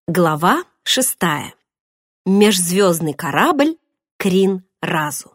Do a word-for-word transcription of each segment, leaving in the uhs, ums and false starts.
Глава шестая. Межзвездный корабль Крин-Разу.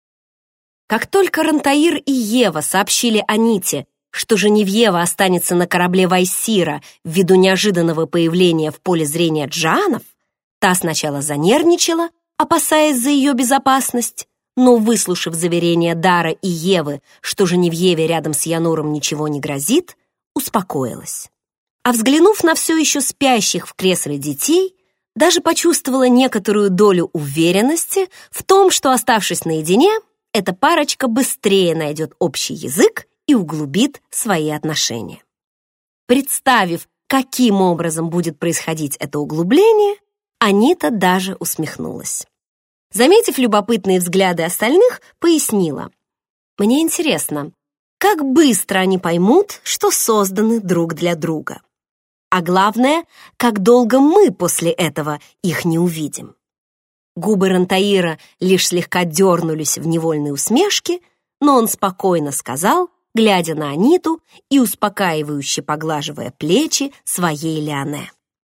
Как только Рантаир и Ева сообщили Аните, что Женевьева останется на корабле Вайсира ввиду неожиданного появления в поле зрения Джаанов, та сначала занервничала, опасаясь за ее безопасность, но, выслушав заверения Дара и Евы, что Женевьеве рядом с Януром ничего не грозит, успокоилась. А взглянув на все еще спящих в кресле детей, даже почувствовала некоторую долю уверенности в том, что, оставшись наедине, эта парочка быстрее найдет общий язык и углубит свои отношения. Представив, каким образом будет происходить это углубление, Анита даже усмехнулась. Заметив любопытные взгляды остальных, пояснила: «Мне интересно, как быстро они поймут, что созданы друг для друга. А главное, как долго мы после этого их не увидим». Губы Рантаира лишь слегка дернулись в невольной усмешке, но он спокойно сказал, глядя на Аниту и успокаивающе поглаживая плечи своей Леоне: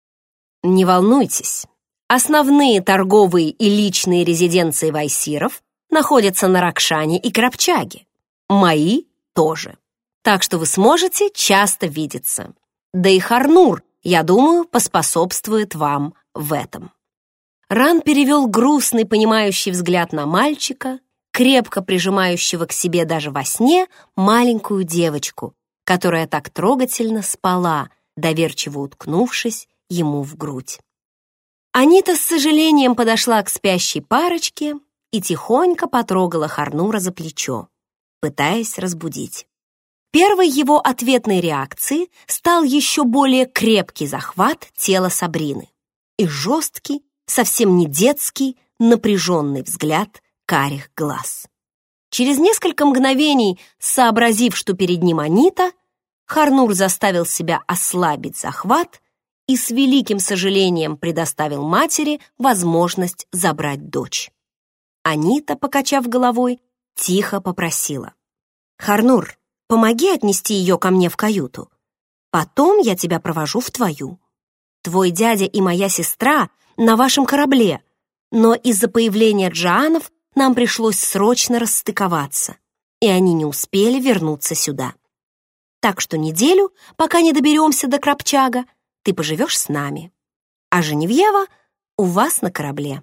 «Не волнуйтесь, основные торговые и личные резиденции Вайсиров находятся на Ракшане и Крапчаге. Мои тоже. Так что вы сможете часто видеться. Да и Харнур, я думаю, поспособствует вам в этом». Ран перевел грустный, понимающий взгляд на мальчика, крепко прижимающего к себе даже во сне маленькую девочку, которая так трогательно спала, доверчиво уткнувшись ему в грудь. Анита с сожалением подошла к спящей парочке и тихонько потрогала Харнура за плечо, пытаясь разбудить. Первой его ответной реакцией стал еще более крепкий захват тела Сабрины и жесткий, совсем не детский, напряженный взгляд карих глаз. Через несколько мгновений, сообразив, что перед ним Анита, Харнур заставил себя ослабить захват и с великим сожалением предоставил матери возможность забрать дочь. Анита, покачав головой, тихо попросила: «Харнур, помоги отнести ее ко мне в каюту. Потом я тебя провожу в твою. Твой дядя и моя сестра на вашем корабле, но из-за появления Джаанов нам пришлось срочно расстыковаться, и они не успели вернуться сюда. Так что неделю, пока не доберемся до Крапчага, ты поживешь с нами, а Женевьева у вас на корабле».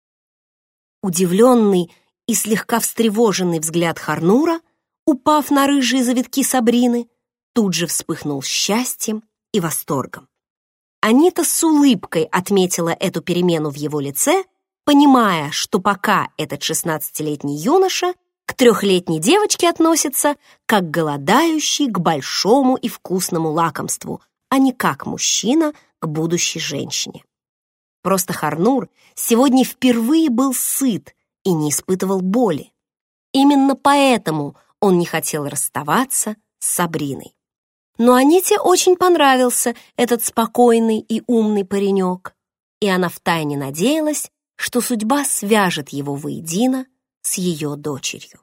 Удивленный и слегка встревоженный взгляд Харнура, упав на рыжие завитки Сабрины, тут же вспыхнул счастьем и восторгом. Анита с улыбкой отметила эту перемену в его лице, понимая, что пока этот шестнадцатилетний юноша к трехлетней девочке относится как голодающий к большому и вкусному лакомству, а не как мужчина к будущей женщине. Просто Харнур сегодня впервые был сыт и не испытывал боли. Именно поэтому он не хотел расставаться с Сабриной. Но Аните очень понравился этот спокойный и умный паренек, и она втайне надеялась, что судьба свяжет его воедино с ее дочерью.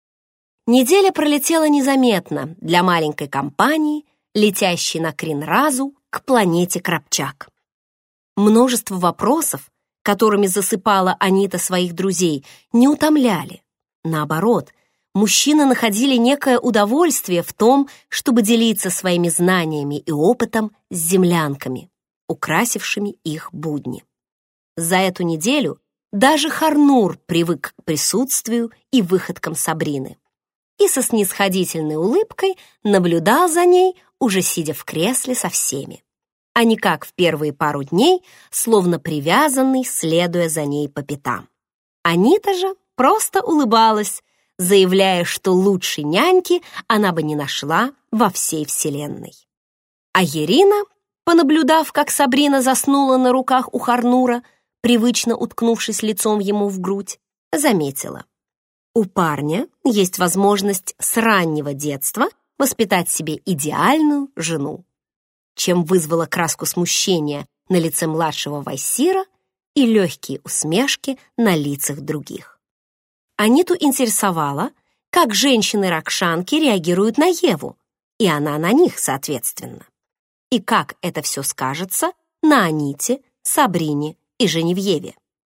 Неделя пролетела незаметно для маленькой компании, летящей на Крин-Разу к планете Крапчаг. Множество вопросов, которыми засыпала Анита своих друзей, не утомляли. Наоборот, мужчины находили некое удовольствие в том, чтобы делиться своими знаниями и опытом с землянками, украсившими их будни. За эту неделю даже Харнур привык к присутствию и выходкам Сабрины и со снисходительной улыбкой наблюдал за ней, уже сидя в кресле со всеми, а не как в первые пару дней, словно привязанный, следуя за ней по пятам. Анита же просто улыбалась, заявляя, что лучшей няньки она бы не нашла во всей вселенной. А Ирина, понаблюдав, как Сабрина заснула на руках у Харнура, привычно уткнувшись лицом ему в грудь, заметила: у парня есть возможность с раннего детства воспитать себе идеальную жену, чем вызвала краску смущения на лице младшего Вайсира и легкие усмешки на лицах других. Аниту интересовало, как женщины-ракшанки реагируют на Еву, и она на них, соответственно. И как это все скажется на Аните Сабрине и Женевьеве.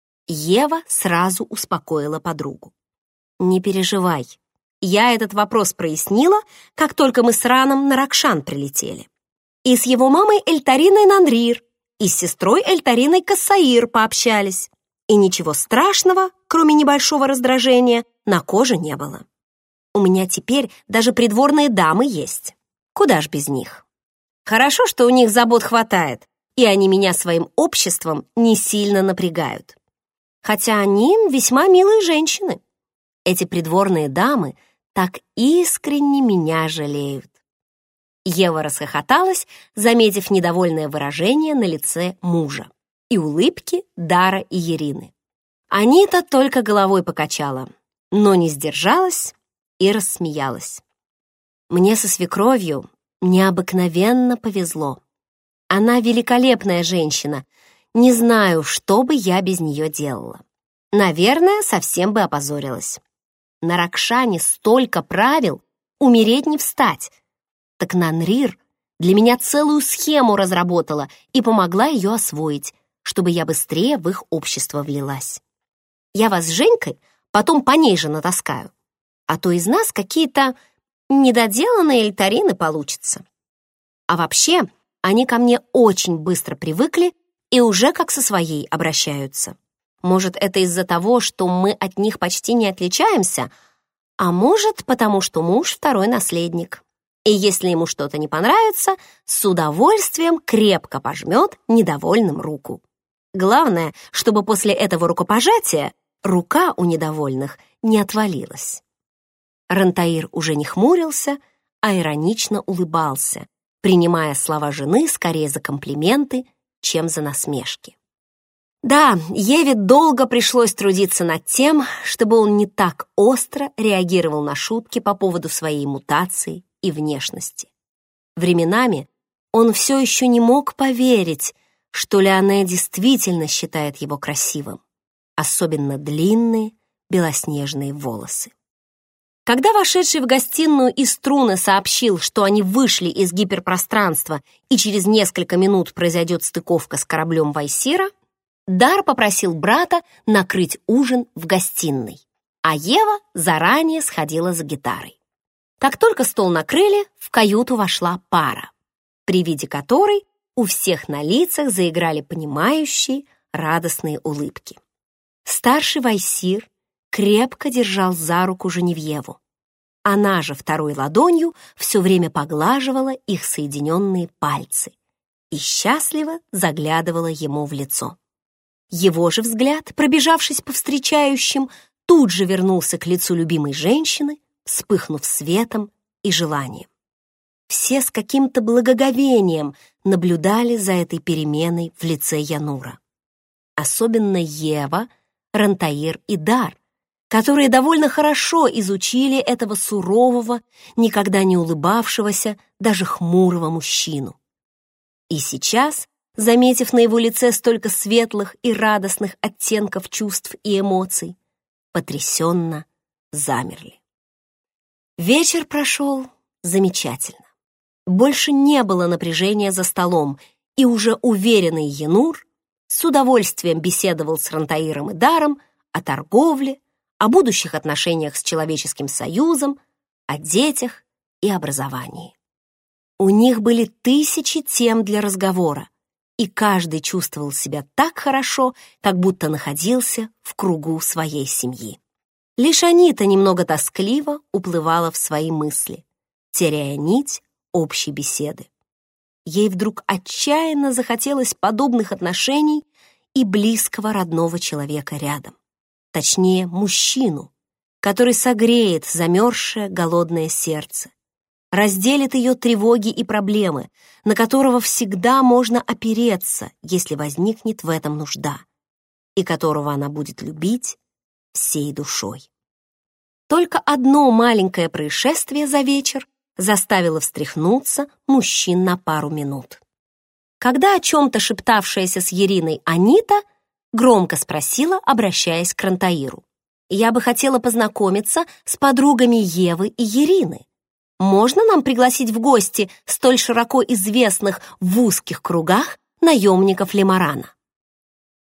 Ева сразу успокоила подругу. «Не переживай, я этот вопрос прояснила, как только мы с Раном на Ракшан прилетели. И с его мамой Эльтариной Нанрир, и с сестрой Эльтариной Кассаир пообщались. И ничего страшного, кроме небольшого раздражения, на коже не было. У меня теперь даже придворные дамы есть. Куда ж без них? Хорошо, что у них забот хватает, и они меня своим обществом не сильно напрягают. Хотя они весьма милые женщины. Эти придворные дамы так искренне меня жалеют». Ева расхохоталась, заметив недовольное выражение на лице мужа и улыбки Дара и Ирины. Анита только головой покачала, но не сдержалась и рассмеялась. «Мне со свекровью необыкновенно повезло. Она великолепная женщина. Не знаю, что бы я без нее делала. Наверное, совсем бы опозорилась. На Ракшане столько правил, умереть не встать. Так Нанрир для меня целую схему разработала и помогла ее освоить, чтобы я быстрее в их общество влилась. Я вас с Женькой потом по ней же натаскаю, а то из нас какие-то недоделанные эльтарины получатся. А вообще, они ко мне очень быстро привыкли и уже как со своей обращаются. Может, это из-за того, что мы от них почти не отличаемся, а может, потому что муж второй наследник. И если ему что-то не понравится, с удовольствием крепко пожмет недовольным руку. Главное, чтобы после этого рукопожатия рука у недовольных не отвалилась». Рантаир уже не хмурился, а иронично улыбался, принимая слова жены скорее за комплименты, чем за насмешки. Да, Еве долго пришлось трудиться над тем, чтобы он не так остро реагировал на шутки по поводу своей мутации и внешности. Временами он все еще не мог поверить, что Леоне действительно считает его красивым, особенно длинные белоснежные волосы. Когда вошедший в гостиную из Струны сообщил, что они вышли из гиперпространства и через несколько минут произойдет стыковка с кораблем Вайсира, Дар попросил брата накрыть ужин в гостиной, а Ева заранее сходила за гитарой. Как только стол накрыли, в каюту вошла пара, при виде которой у всех на лицах заиграли понимающие, радостные улыбки. Старший Вайсир крепко держал за руку Женевьеву. Она же второй ладонью все время поглаживала их соединенные пальцы и счастливо заглядывала ему в лицо. Его же взгляд, пробежавшись по встречающим, тут же вернулся к лицу любимой женщины, вспыхнув светом и желанием. Все с каким-то благоговением наблюдали за этой переменой в лице Янура. Особенно Ева, Рантаир и Дар, которые довольно хорошо изучили этого сурового, никогда не улыбавшегося, даже хмурого мужчину. И сейчас, заметив на его лице столько светлых и радостных оттенков чувств и эмоций, потрясенно замерли. Вечер прошел замечательно. Больше не было напряжения за столом, и уже уверенный Янур с удовольствием беседовал с Рантаиром и Даром о торговле, о будущих отношениях с Человеческим Союзом, о детях и образовании. У них были тысячи тем для разговора, и каждый чувствовал себя так хорошо, как будто находился в кругу своей семьи. Лишь Анита немного тоскливо уплывала в свои мысли, теряя нить общей беседы. Ей вдруг отчаянно захотелось подобных отношений и близкого родного человека рядом. Точнее, мужчину, который согреет замерзшее голодное сердце, разделит ее тревоги и проблемы, на которого всегда можно опереться, если возникнет в этом нужда, и которого она будет любить всей душой. Только одно маленькое происшествие за вечер заставило встряхнуться мужчин на пару минут. Когда о чем-то шептавшаяся с Ириной Анита громко спросила, обращаясь к Рантаиру: «Я бы хотела познакомиться с подругами Евы и Ирины. Можно нам пригласить в гости столь широко известных в узких кругах наемников Лемарана?»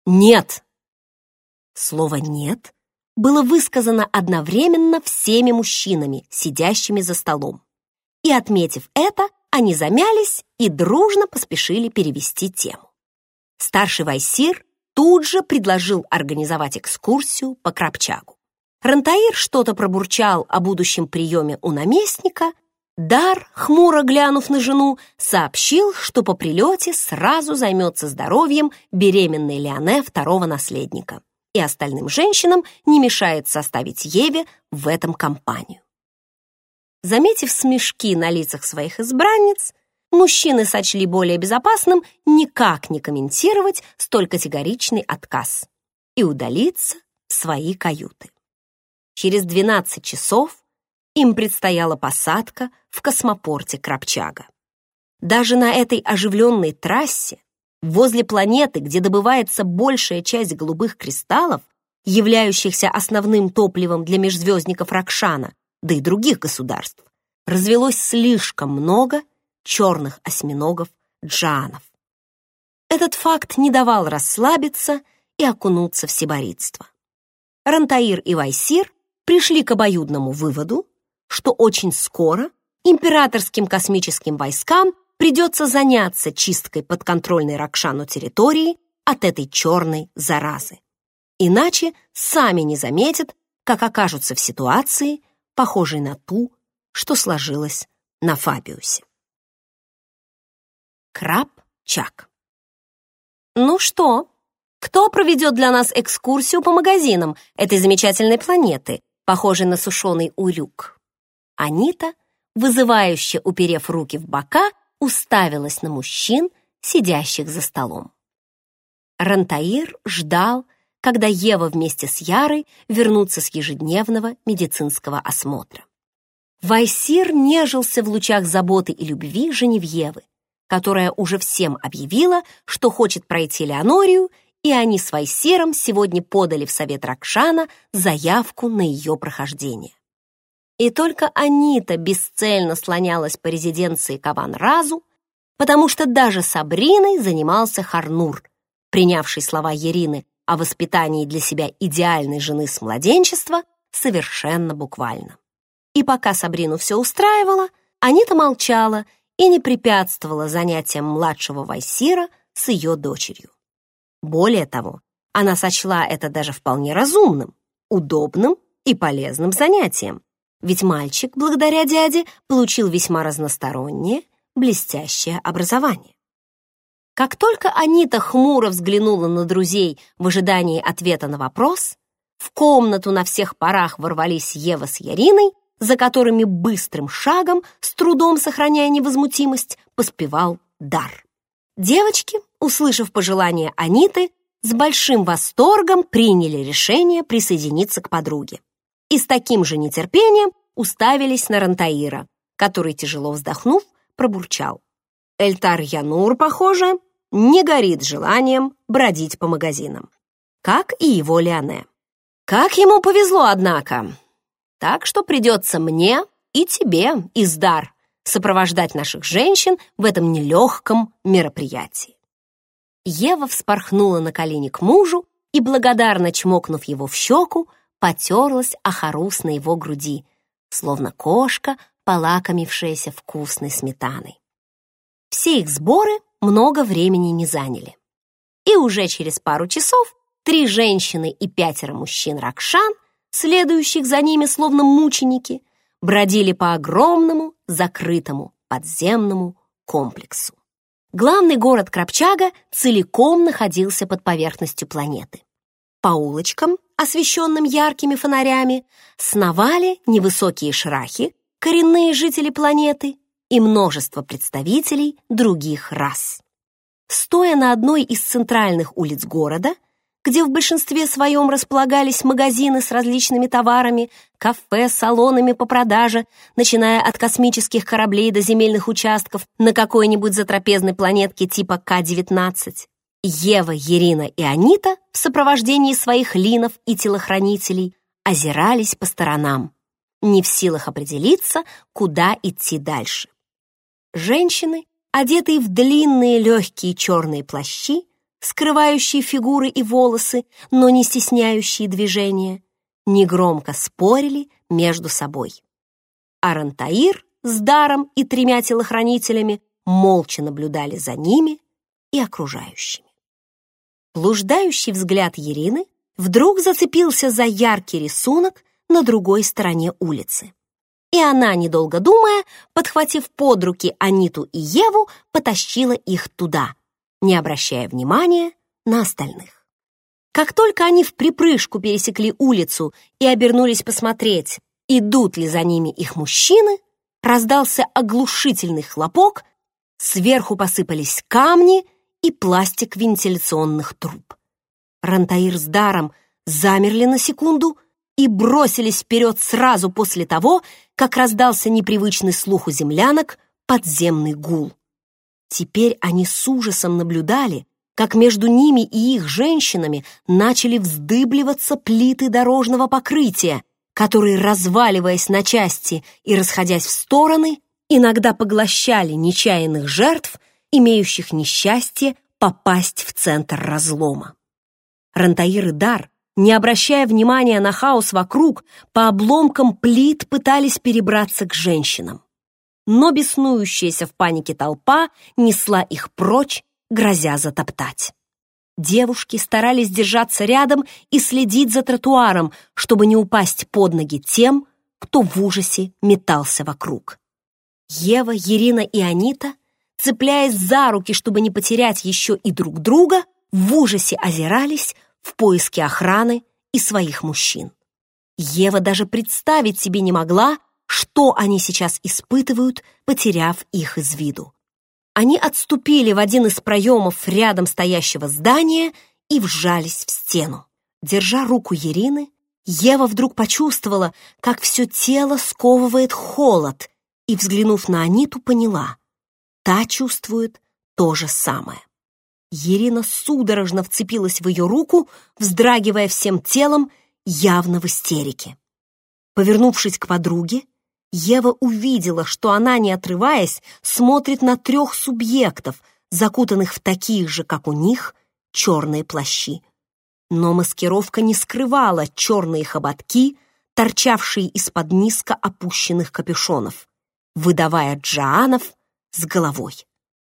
«Нет!» Слово «нет» было высказано одновременно всеми мужчинами, сидящими за столом. И, отметив это, они замялись и дружно поспешили перевести тему. Старший вайсир тут же предложил организовать экскурсию по Крапчагу. Рантаир что-то пробурчал о будущем приеме у наместника. Дар, хмуро глянув на жену, сообщил, что по прилете сразу займется здоровьем беременной Леоне второго наследника, и остальным женщинам не мешает составить Еве в этом компанию. Заметив смешки на лицах своих избранниц, мужчины сочли более безопасным никак не комментировать столь категоричный отказ и удалиться в свои каюты. Через двенадцать часов им предстояла посадка в космопорте Крапчага. Даже на этой оживленной трассе, возле планеты, где добывается большая часть голубых кристаллов, являющихся основным топливом для межзвездников Ракшана, да и других государств, развелось слишком много черных осьминогов джаанов. Этот факт не давал расслабиться и окунуться в сибаритство. Рантаир и Вайсир пришли к обоюдному выводу, что очень скоро императорским космическим войскам придется заняться чисткой подконтрольной Ракшану территории от этой черной заразы. Иначе сами не заметят, как окажутся в ситуации, похожей на ту, что сложилось на Фабиусе. Крапчаг. Ну что, кто проведет для нас экскурсию по магазинам этой замечательной планеты, похожей на сушеный урюк? Анита, вызывающе уперев руки в бока, уставилась на мужчин, сидящих за столом. Рантаир ждал, когда Ева вместе с Ярой вернутся с ежедневного медицинского осмотра. Вайсир нежился в лучах заботы и любви Женевьевы, которая уже всем объявила, что хочет пройти Леонорию, и они с Вайсиром сегодня подали в Совет Ракшана заявку на ее прохождение. И только Анита бесцельно слонялась по резиденции Каван-Разу, потому что даже Сабриной занимался Харнур, принявший слова Ирины о воспитании для себя идеальной жены с младенчества совершенно буквально. И пока Сабрину все устраивало, Анита молчала и не препятствовала занятиям младшего Вайсира с ее дочерью. Более того, она сочла это даже вполне разумным, удобным и полезным занятием, ведь мальчик, благодаря дяде, получил весьма разностороннее, блестящее образование. Как только Анита хмуро взглянула на друзей в ожидании ответа на вопрос, в комнату на всех парах ворвались Ева с Яриной, за которыми быстрым шагом, с трудом сохраняя невозмутимость, поспевал Дар. Девочки, услышав пожелание Аниты, с большим восторгом приняли решение присоединиться к подруге и с таким же нетерпением уставились на Рантаира, который, тяжело вздохнув, пробурчал: «Эльтар Янур, похоже, не горит желанием бродить по магазинам, как и его Леоне. Как ему повезло, однако! Так что придется мне и тебе, Издар, сопровождать наших женщин в этом нелегком мероприятии». Ева вспорхнула на колени к мужу и, благодарно чмокнув его в щеку, потерлась о хорус на его груди, словно кошка, полакомившаяся вкусной сметаной. Все их сборы много времени не заняли. И уже через пару часов три женщины и пятеро мужчин Ракшан, следующих за ними словно мученики, бродили по огромному, закрытому подземному комплексу. Главный город Крапчага целиком находился под поверхностью планеты. По улочкам, освещенным яркими фонарями, сновали невысокие шрахи, коренные жители планеты и множество представителей других рас. Стоя на одной из центральных улиц города, где в большинстве своем располагались магазины с различными товарами, кафе, салонами по продаже, начиная от космических кораблей до земельных участков на какой-нибудь затрапезной планетке типа К девятнадцать, Ева, Ирина и Анита в сопровождении своих линов и телохранителей озирались по сторонам, не в силах определиться, куда идти дальше. Женщины, одетые в длинные легкие черные плащи, скрывающие фигуры и волосы, но не стесняющие движения, негромко спорили между собой. А Рантаир с Даром и тремя телохранителями молча наблюдали за ними и окружающими. Блуждающий взгляд Ирины вдруг зацепился за яркий рисунок на другой стороне улицы. И она, недолго думая, подхватив под руки Аниту и Еву, потащила их туда, не обращая внимания на остальных. Как только они вприпрыжку пересекли улицу и обернулись посмотреть, идут ли за ними их мужчины, раздался оглушительный хлопок, сверху посыпались камни и пластик вентиляционных труб. Рантаир с Даром замерли на секунду и бросились вперед сразу после того, как раздался непривычный слуху землянок подземный гул. Теперь они с ужасом наблюдали, как между ними и их женщинами начали вздыбливаться плиты дорожного покрытия, которые, разваливаясь на части и расходясь в стороны, иногда поглощали нечаянных жертв, имеющих несчастье попасть в центр разлома. Рантаир и Дар, не обращая внимания на хаос вокруг, по обломкам плит пытались перебраться к женщинам. Но беснующаяся в панике толпа несла их прочь, грозя затоптать. Девушки старались держаться рядом и следить за тротуаром, чтобы не упасть под ноги тем, кто в ужасе метался вокруг. Ева, Ирина и Анита, цепляясь за руки, чтобы не потерять еще и друг друга, в ужасе озирались в поиске охраны и своих мужчин. Ева даже представить себе не могла, что они сейчас испытывают, потеряв их из виду. Они отступили в один из проемов рядом стоящего здания и вжались в стену. Держа руку Ирины, Ева вдруг почувствовала, как все тело сковывает холод, и, взглянув на Аниту, поняла — та чувствует то же самое. Ирина судорожно вцепилась в ее руку, вздрагивая всем телом, явно в истерике. Повернувшись к подруге, Ева увидела, что она, не отрываясь, смотрит на трех субъектов, закутанных в такие же, как у них, черные плащи. Но маскировка не скрывала черные хоботки, торчавшие из-под низко опущенных капюшонов, выдавая джаанов с головой.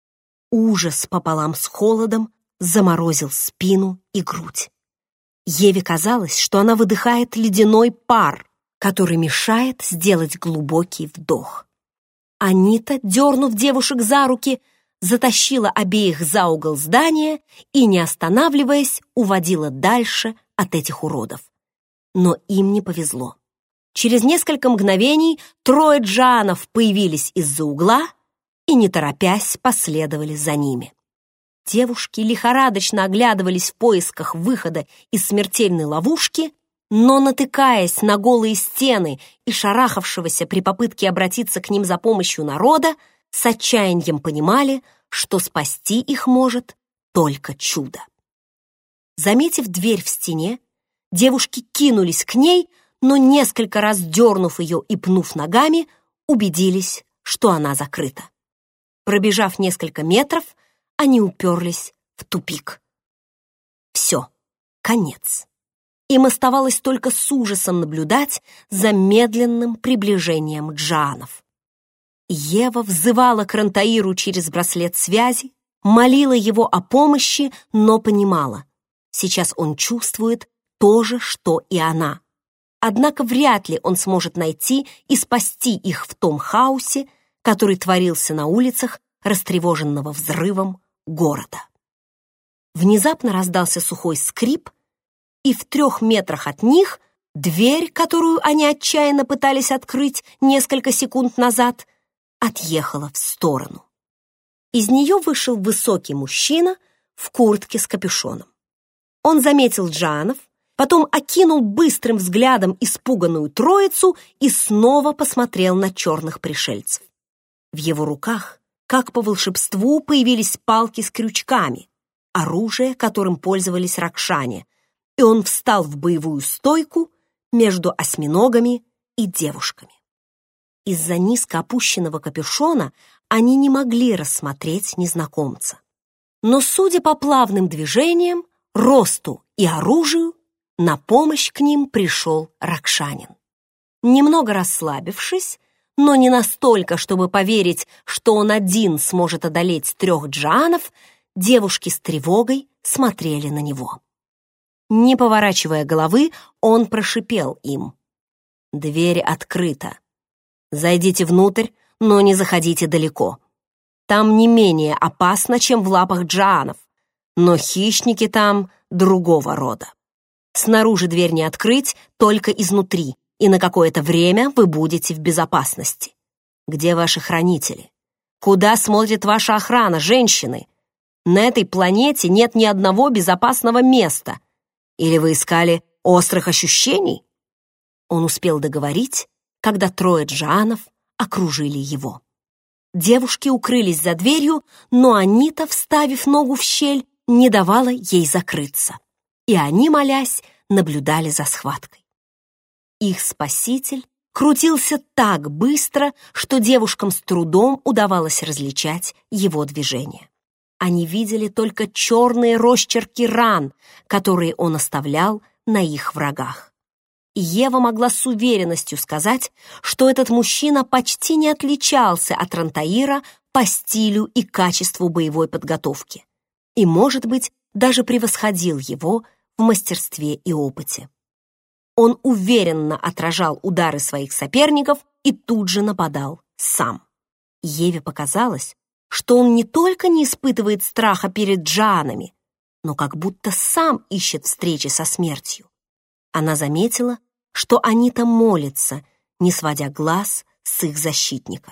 Ужас пополам с холодом заморозил спину и грудь. Еве казалось, что она выдыхает ледяной пар, который мешает сделать глубокий вдох. Анита, дернув девушек за руки, затащила обеих за угол здания и, не останавливаясь, уводила дальше от этих уродов. Но им не повезло. Через несколько мгновений трое джаанов появились из-за угла и, не торопясь, последовали за ними. Девушки лихорадочно оглядывались в поисках выхода из смертельной ловушки, но, натыкаясь на голые стены и шарахавшегося при попытке обратиться к ним за помощью народа, с отчаянием понимали, что спасти их может только чудо. Заметив дверь в стене, девушки кинулись к ней, но, несколько раз дернув ее и пнув ногами, убедились, что она закрыта. Пробежав несколько метров, они уперлись в тупик. Все, конец. Им оставалось только с ужасом наблюдать за медленным приближением джаанов. Ева взывала к Рантаиру через браслет связи, молила его о помощи, но понимала, сейчас он чувствует то же, что и она. Однако вряд ли он сможет найти и спасти их в том хаосе, который творился на улицах растревоженного взрывом города. Внезапно раздался сухой скрип, и в трех метрах от них дверь, которую они отчаянно пытались открыть несколько секунд назад, отъехала в сторону. Из нее вышел высокий мужчина в куртке с капюшоном. Он заметил джаанов, потом окинул быстрым взглядом испуганную троицу и снова посмотрел на черных пришельцев. В его руках, как по волшебству, появились палки с крючками, оружие, которым пользовались ракшане, и он встал в боевую стойку между осьминогами и девушками. Из-за низко опущенного капюшона они не могли рассмотреть незнакомца. Но, судя по плавным движениям, росту и оружию, на помощь к ним пришел Ракшанин. Немного расслабившись, но не настолько, чтобы поверить, что он один сможет одолеть трех джаанов, девушки с тревогой смотрели на него. Не поворачивая головы, он прошипел им: «Дверь открыта. Зайдите внутрь, но не заходите далеко. Там не менее опасно, чем в лапах джаанов, но хищники там другого рода. Снаружи дверь не открыть, только изнутри, и на какое-то время вы будете в безопасности. Где ваши хранители? Куда смотрит ваша охрана, женщины? На этой планете нет ни одного безопасного места. Или вы искали острых ощущений?» Он успел договорить, когда трое джаанов окружили его. Девушки укрылись за дверью, но Анита, вставив ногу в щель, не давала ей закрыться. И они, молясь, наблюдали за схваткой. Их спаситель крутился так быстро, что девушкам с трудом удавалось различать его движения. Они видели только черные росчерки ран, которые он оставлял на их врагах. И Ева могла с уверенностью сказать, что этот мужчина почти не отличался от Рантаира по стилю и качеству боевой подготовки, и, может быть, даже превосходил его в мастерстве и опыте. Он уверенно отражал удары своих соперников и тут же нападал сам. Еве показалось, что он не только не испытывает страха перед джаанами, но как будто сам ищет встречи со смертью. Она заметила, что Анита молится, не сводя глаз с их защитника.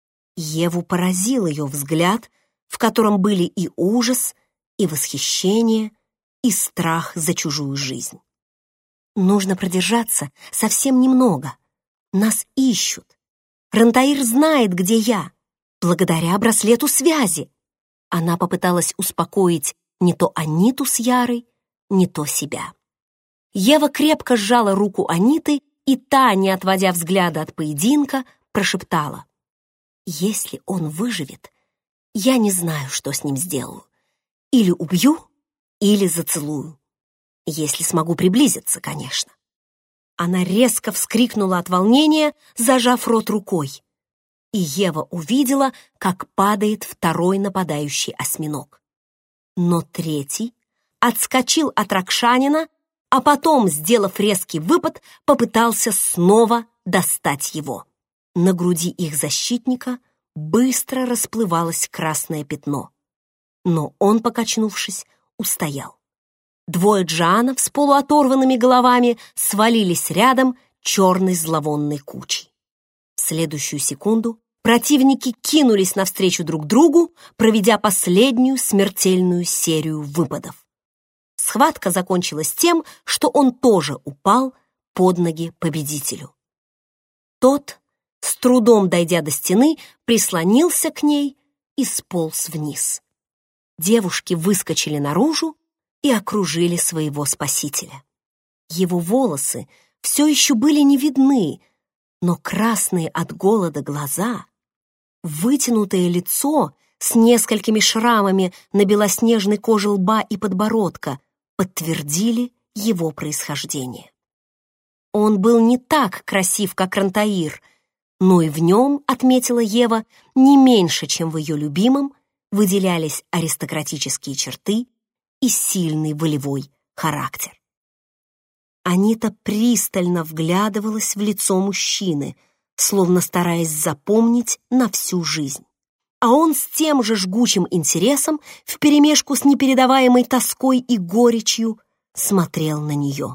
Еву поразил ее взгляд, в котором были и ужас, и восхищение, и страх за чужую жизнь. «Нужно продержаться совсем немного. Нас ищут. Рантаир знает, где я, благодаря браслету связи». Она попыталась успокоить не то Аниту с Ярой, не то себя. Ева крепко сжала руку Аниты, и та, не отводя взгляда от поединка, прошептала: «Если он выживет, я не знаю, что с ним сделаю. Или убью, или зацелую. Если смогу приблизиться, конечно». Она резко вскрикнула от волнения, зажав рот рукой. И Ева увидела, как падает второй нападающий осьминог. Но третий отскочил от Ракшанина, а потом, сделав резкий выпад, попытался снова достать его. На груди их защитника быстро расплывалось красное пятно. Но он, покачнувшись, устоял. Двое джаанов с полуоторванными головами свалились рядом черной зловонной кучей. В следующую секунду противники кинулись навстречу друг другу, проведя последнюю смертельную серию выпадов. Схватка закончилась тем, что он тоже упал под ноги победителю. Тот, с трудом дойдя до стены, прислонился к ней и сполз вниз. Девушки выскочили наружу и окружили своего спасителя. Его волосы все еще были не видны, но красные от голода глаза, вытянутое лицо с несколькими шрамами на белоснежной коже лба и подбородка подтвердили его происхождение. Он был не так красив, как Рантаир, но и в нем, отметила Ева, не меньше, чем в ее любимом, выделялись аристократические черты и сильный волевой характер. Анита пристально вглядывалась в лицо мужчины, словно стараясь запомнить на всю жизнь. А он с тем же жгучим интересом, вперемешку с непередаваемой тоской и горечью, смотрел на нее.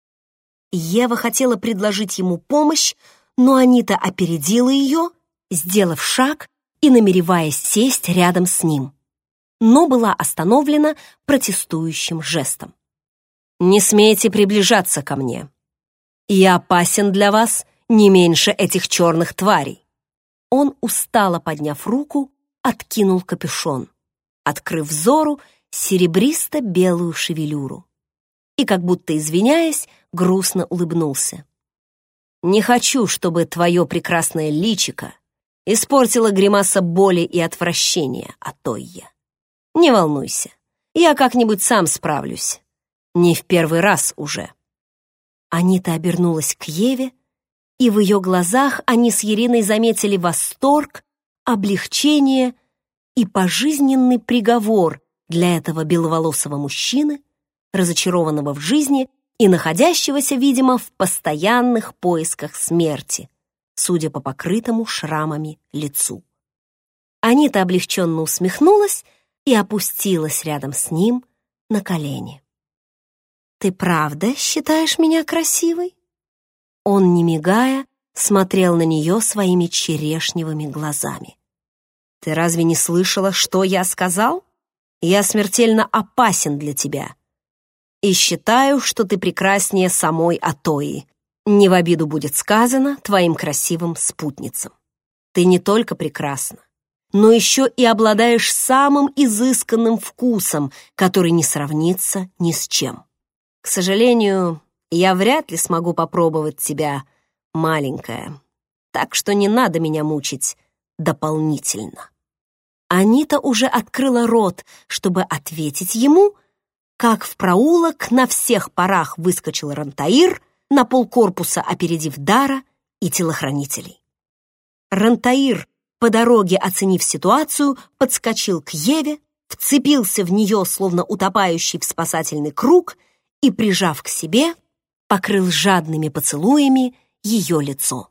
Ева хотела предложить ему помощь, но Анита опередила ее, сделав шаг и намереваясь сесть рядом с ним, но была остановлена протестующим жестом. «Не смейте приближаться ко мне. Я опасен для вас не меньше этих черных тварей». Он, устало подняв руку, откинул капюшон, открыв взору серебристо-белую шевелюру, и, как будто извиняясь, грустно улыбнулся. «Не хочу, чтобы твое прекрасное личико испортила гримаса боли и отвращения, Атойя. Не волнуйся, я как-нибудь сам справлюсь. Не в первый раз уже». Анита обернулась к Еве, и в ее глазах они с Ириной заметили восторг, облегчение и пожизненный приговор для этого беловолосого мужчины, разочарованного в жизни и находящегося, видимо, в постоянных поисках смерти, судя по покрытому шрамами лицу. Анита облегченно усмехнулась и опустилась рядом с ним на колени. «Ты правда считаешь меня красивой?» Он, не мигая, смотрел на нее своими черешневыми глазами. «Ты разве не слышала, что я сказал? Я смертельно опасен для тебя. И считаю, что ты прекраснее самой Атои. Не в обиду будет сказано твоим красивым спутницам. Ты не только прекрасна, но еще и обладаешь самым изысканным вкусом, который не сравнится ни с чем. К сожалению, я вряд ли смогу попробовать тебя, маленькая, так что не надо меня мучить дополнительно». Анита уже открыла рот, чтобы ответить ему, как в проулок на всех парах выскочил Рантаир, на полкорпуса опередив Дара и телохранителей. Рантаир, по дороге оценив ситуацию, подскочил к Еве, вцепился в нее, словно утопающий в спасательный круг, и, прижав к себе, покрыл жадными поцелуями ее лицо.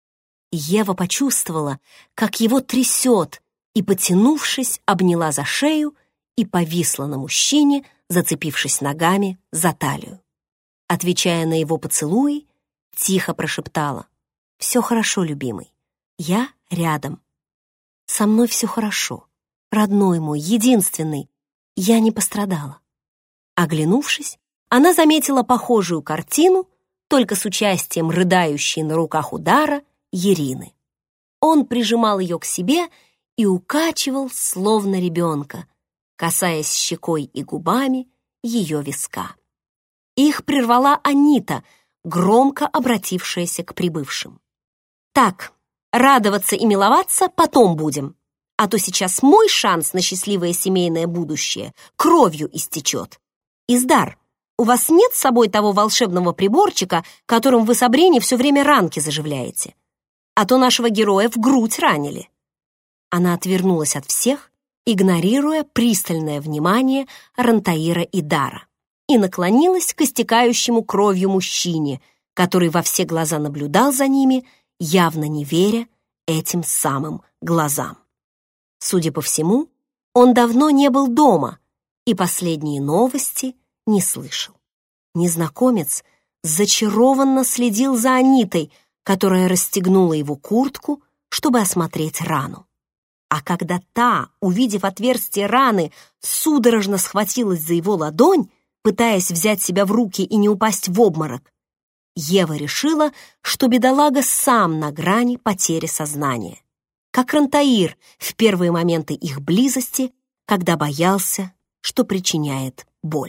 Ева почувствовала, как его трясет, и, потянувшись, обняла за шею и повисла на мужчине, зацепившись ногами за талию. Отвечая на его поцелуи, тихо прошептала: «Все хорошо, любимый, я рядом. Со мной все хорошо, родной мой, единственный, я не пострадала». Оглянувшись, она заметила похожую картину, только с участием рыдающей на руках у Дара Ирины. Он прижимал ее к себе и укачивал, словно ребенка, касаясь щекой и губами ее виска. Их прервала Анита, громко обратившаяся к прибывшим. «Так, радоваться и миловаться потом будем, а то сейчас мой шанс на счастливое семейное будущее кровью истечет. Издар, у вас нет с собой того волшебного приборчика, которым вы с Абрени все время ранки заживляете? А то нашего героя в грудь ранили». Она отвернулась от всех, игнорируя пристальное внимание Рантаира и Дара, и наклонилась к истекающему кровью мужчине, который во все глаза наблюдал за ними, явно не веря этим самым глазам. Судя по всему, он давно не был дома и последние новости не слышал. Незнакомец зачарованно следил за Анитой, которая расстегнула его куртку, чтобы осмотреть рану. А когда та, увидев отверстие раны, судорожно схватилась за его ладонь, пытаясь взять себя в руки и не упасть в обморок, Ева решила, что бедолага сам на грани потери сознания, как Рантаир в первые моменты их близости, когда боялся, что причиняет боль.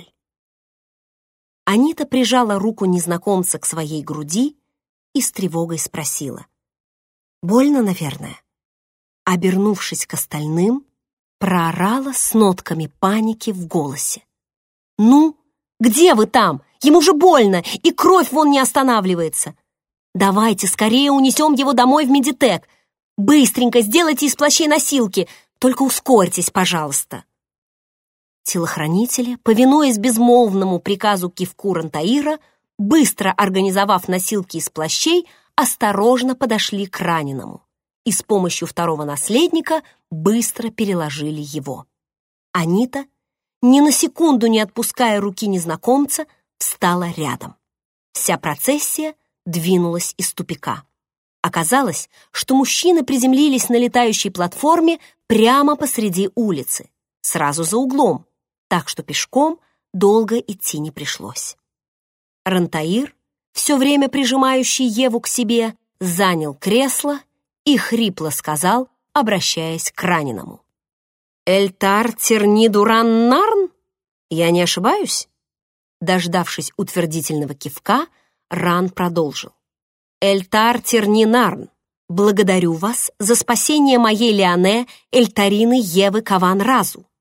Анита прижала руку незнакомца к своей груди и с тревогой спросила: «Больно, наверное?» Обернувшись к остальным, проорала с нотками паники в голосе: «Ну, где вы там? Ему же больно, и кровь вон не останавливается. Давайте скорее унесем его домой в медитек. Быстренько сделайте из плащей носилки, только ускорьтесь, пожалуйста». Телохранители, повинуясь безмолвному приказу кивку Рантаира, быстро организовав носилки из плащей, осторожно подошли к раненому и с помощью второго наследника быстро переложили его. Анита, ни на секунду не отпуская руки незнакомца, встала рядом. Вся процессия двинулась из тупика. Оказалось, что мужчины приземлились на летающей платформе прямо посреди улицы, сразу за углом, так что пешком долго идти не пришлось. Рантаир, все время прижимающий Еву к себе, занял кресло и хрипло сказал, обращаясь к раненому: «Эльтар Тернидуран Нарн? Я не ошибаюсь?» Дождавшись утвердительного кивка, Ран продолжил: «Эльтар Тернинарн, благодарю вас за спасение моей Лиане Эльтарины Евы Каван Разу.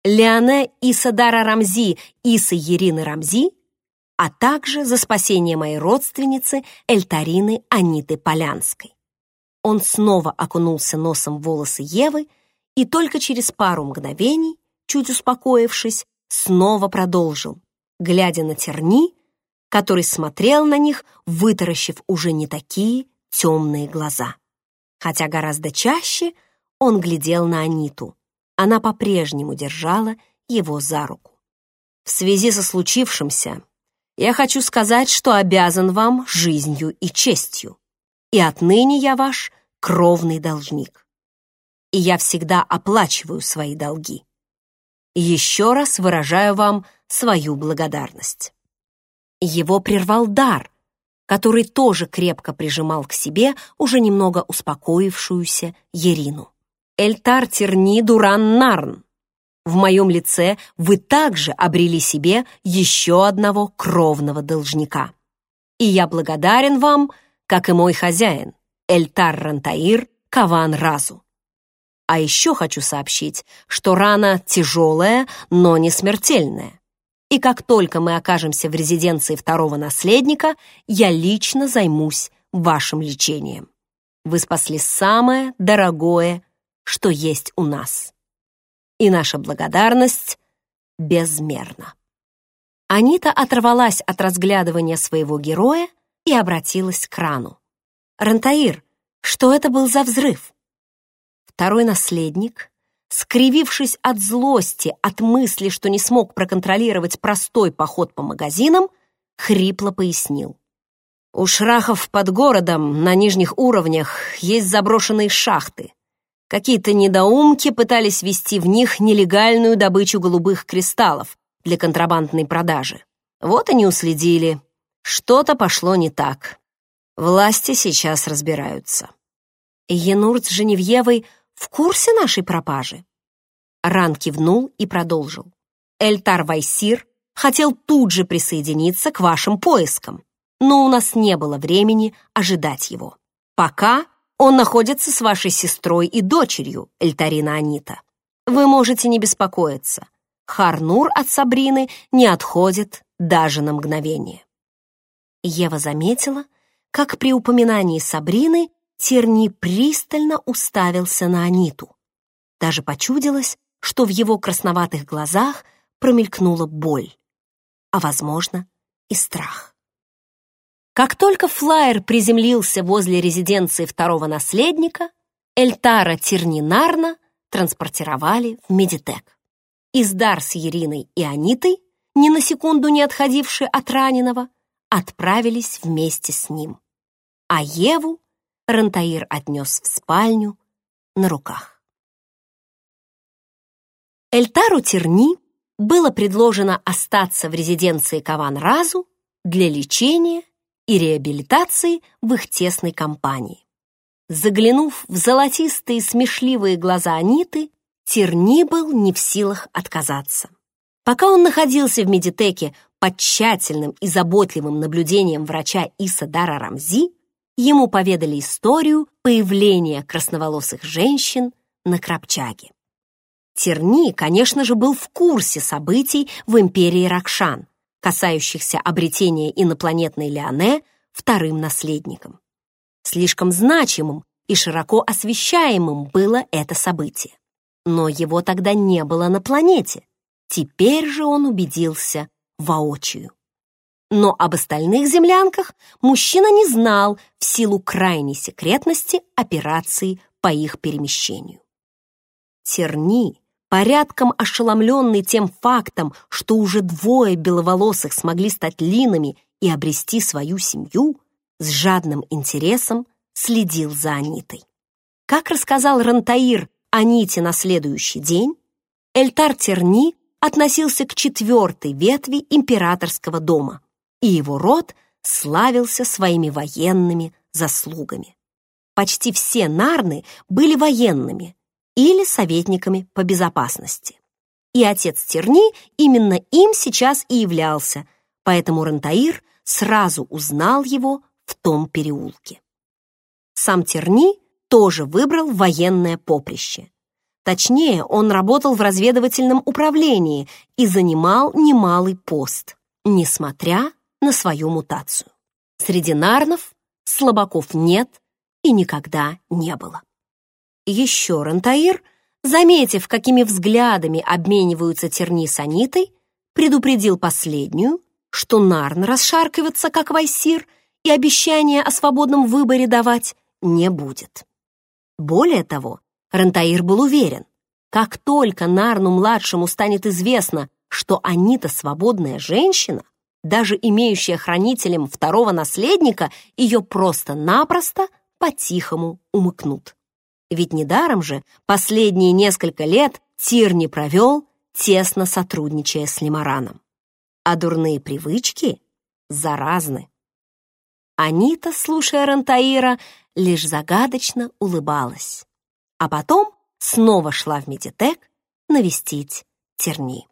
Леоне Исадара Рамзи Исы Ерины Рамзи, а также за спасение моей родственницы Эльтарины Аниты Полянской. Он снова окунулся носом в волосы Евы и только через пару мгновений, чуть успокоившись, снова продолжил, глядя на Терни, который смотрел на них, вытаращив уже не такие темные глаза. Хотя гораздо чаще он глядел на Аниту. Она по-прежнему держала его за руку. «В связи со случившимся я хочу сказать, что обязан вам жизнью и честью, и отныне я ваш кровный должник. И я всегда оплачиваю свои долги. Еще раз выражаю вам свою благодарность». Его прервал Дар, который тоже крепко прижимал к себе уже немного успокоившуюся Ерину. «Эльтар Терни Дуран Нарн, в моем лице вы также обрели себе еще одного кровного должника. И я благодарен вам, как и мой хозяин, Эльтар Рантаир Каван Разу. А еще хочу сообщить, что рана тяжелая, но не смертельная. И как только мы окажемся в резиденции второго наследника, я лично займусь вашим лечением. Вы спасли самое дорогое, что есть у нас. И наша благодарность безмерна». Анита оторвалась от разглядывания своего героя и обратилась к Рану. «Рантаир, что это был за взрыв?» Второй наследник, скривившись от злости, от мысли, что не смог проконтролировать простой поход по магазинам, хрипло пояснил. «У шрахов под городом на нижних уровнях есть заброшенные шахты. Какие-то недоумки пытались вести в них нелегальную добычу голубых кристаллов для контрабандной продажи. Вот они уследили. Что-то пошло не так. Власти сейчас разбираются». «Енурт с Женевьевой в курсе нашей пропажи?» Ран кивнул и продолжил. «Эльтар Вайсир хотел тут же присоединиться к вашим поискам, но у нас не было времени ожидать его. Пока он находится с вашей сестрой и дочерью, Эльтарина Анита. Вы можете не беспокоиться. Харнур от Сабрины не отходит даже на мгновение». Ева заметила, как при упоминании Сабрины Терни пристально уставился на Аниту. Даже почудилось, что в его красноватых глазах промелькнула боль, а, возможно, и страх. Как только флайер приземлился возле резиденции второго наследника, Эльтара Терни Нарна транспортировали в Медитек. Издар с Ериной и Анитой, ни на секунду не отходившие от раненого, отправились вместе с ним, а Еву Рантаир отнес в спальню на руках. Эльтару Терни было предложено остаться в резиденции Каван Разу для лечения и реабилитации в их тесной компании. Заглянув в золотистые смешливые глаза Аниты, Терни был не в силах отказаться. Пока он находился в Медитеке под тщательным и заботливым наблюдением врача Исадара Рамзи, ему поведали историю появления красноволосых женщин на Крапчаге. Терни, конечно же, был в курсе событий в империи Ракшан, касающихся обретения инопланетной Леоне вторым наследником. Слишком значимым и широко освещаемым было это событие. Но его тогда не было на планете. Теперь же он убедился воочию. Но об остальных землянках мужчина не знал в силу крайней секретности операции по их перемещению. Терни, порядком ошеломленный тем фактом, что уже двое беловолосых смогли стать линами и обрести свою семью, с жадным интересом следил за Анитой. Как рассказал Рантаир Аните на следующий день, Эльтар Терни относился к четвертой ветви императорского дома, и его род славился своими военными заслугами. Почти все нарны были военными или советниками по безопасности. И отец Терни именно им сейчас и являлся, поэтому Рантаир сразу узнал его в том переулке. Сам Терни тоже выбрал военное поприще. Точнее, он работал в разведывательном управлении и занимал немалый пост, несмотря на свою мутацию. Среди нарнов слабаков нет и никогда не было. Еще Рантаир, заметив, какими взглядами обмениваются Терни с Анитой, предупредил последнюю, что Нарн расшаркиваться, как Вайсир, и обещания о свободном выборе давать не будет. Более того, Рантаир был уверен, как только Нарну-младшему станет известно, что Анита свободная женщина, даже имеющая хранителем второго наследника, ее просто-напросто по-тихому умыкнут. Ведь недаром же последние несколько лет Тирни провел, тесно сотрудничая с Лимараном. А дурные привычки заразны. Анита, слушая Рантаира, лишь загадочно улыбалась, а потом снова шла в Медитек навестить Терни.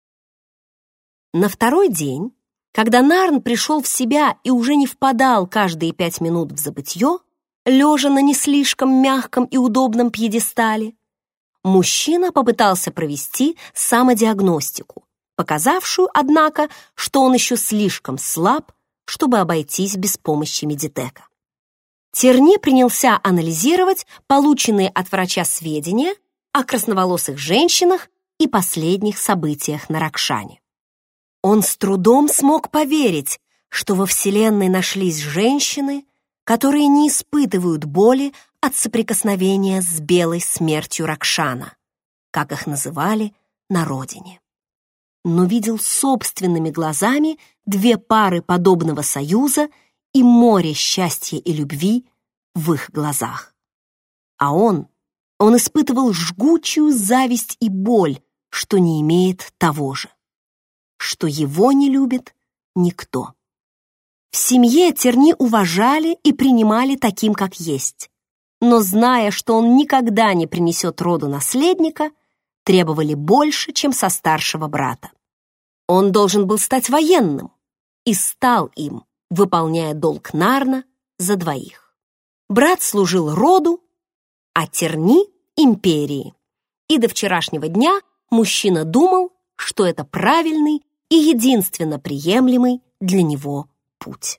На второй день, когда Нарн пришел в себя и уже не впадал каждые пять минут в забытье, лежа на не слишком мягком и удобном пьедестале, мужчина попытался провести самодиагностику, показавшую, однако, что он еще слишком слаб, чтобы обойтись без помощи Медитека. Терни принялся анализировать полученные от врача сведения о красноволосых женщинах и последних событиях на Ракшане. Он с трудом смог поверить, что во Вселенной нашлись женщины, которые не испытывают боли от соприкосновения с белой смертью Ракшана, как их называли на родине. Но видел собственными глазами две пары подобного союза и море счастья и любви в их глазах. А он, он испытывал жгучую зависть и боль, что не имеет того же, что его не любит никто. В семье Терни уважали и принимали таким, как есть, но, зная, что он никогда не принесет роду наследника, требовали больше, чем со старшего брата. Он должен был стать военным и стал им, выполняя долг Нарна за двоих. Брат служил роду, а Терни — империи. И до вчерашнего дня мужчина думал, что это правильный и единственно приемлемый для него путь.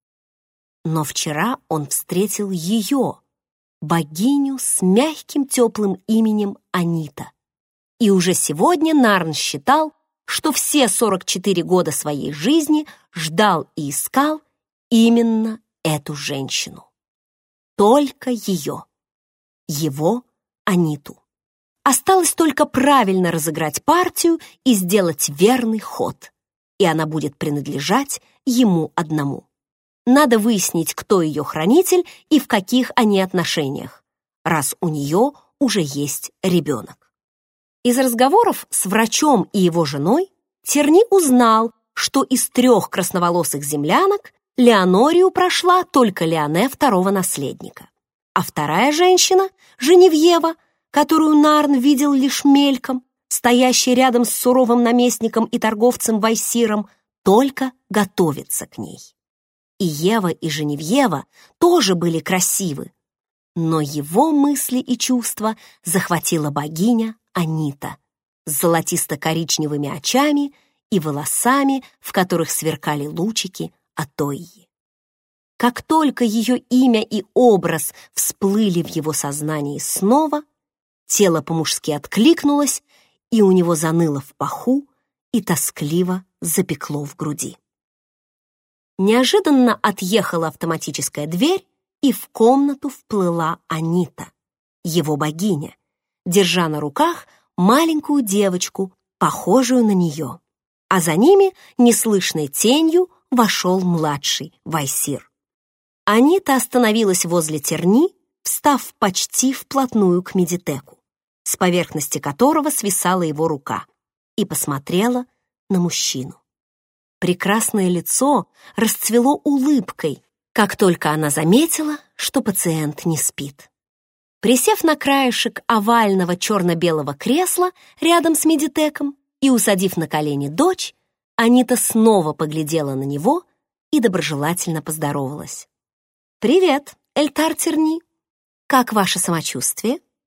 Но вчера он встретил ее, богиню с мягким теплым именем Анита. И уже сегодня Нарн считал, что все сорок четыре года своей жизни ждал и искал именно эту женщину. Только ее, его Аниту. Осталось только правильно разыграть партию и сделать верный ход, и она будет принадлежать ему одному. Надо выяснить, кто ее хранитель и в каких они отношениях, раз у нее уже есть ребенок. Из разговоров с врачом и его женой Терни узнал, что из трех красноволосых землянок Леонорию прошла только Леоне второго наследника, а вторая женщина, Женевьева, которую Нарн видел лишь мельком, стоящая рядом с суровым наместником и торговцем Вайсиром, только готовится к ней. И Ева, и Женевьева тоже были красивы, но его мысли и чувства захватила богиня Анита с золотисто-коричневыми очами и волосами, в которых сверкали лучики Атойи. Как только ее имя и образ всплыли в его сознании снова, тело по-мужски откликнулось, и у него заныло в паху и тоскливо запекло в груди. Неожиданно отъехала автоматическая дверь, и в комнату вплыла Анита, его богиня, держа на руках маленькую девочку, похожую на нее. А за ними, неслышной тенью, вошел младший Вайсир. Анита остановилась возле Терни, встав почти вплотную к Медитеку, с поверхности которого свисала его рука, и посмотрела на мужчину. Прекрасное лицо расцвело улыбкой, как только она заметила, что пациент не спит. Присев на краешек овального черно-белого кресла рядом с Медитеком и усадив на колени дочь, Анита снова поглядела на него и доброжелательно поздоровалась. «Привет, Эльтар Терни. Как ваше самочувствие?»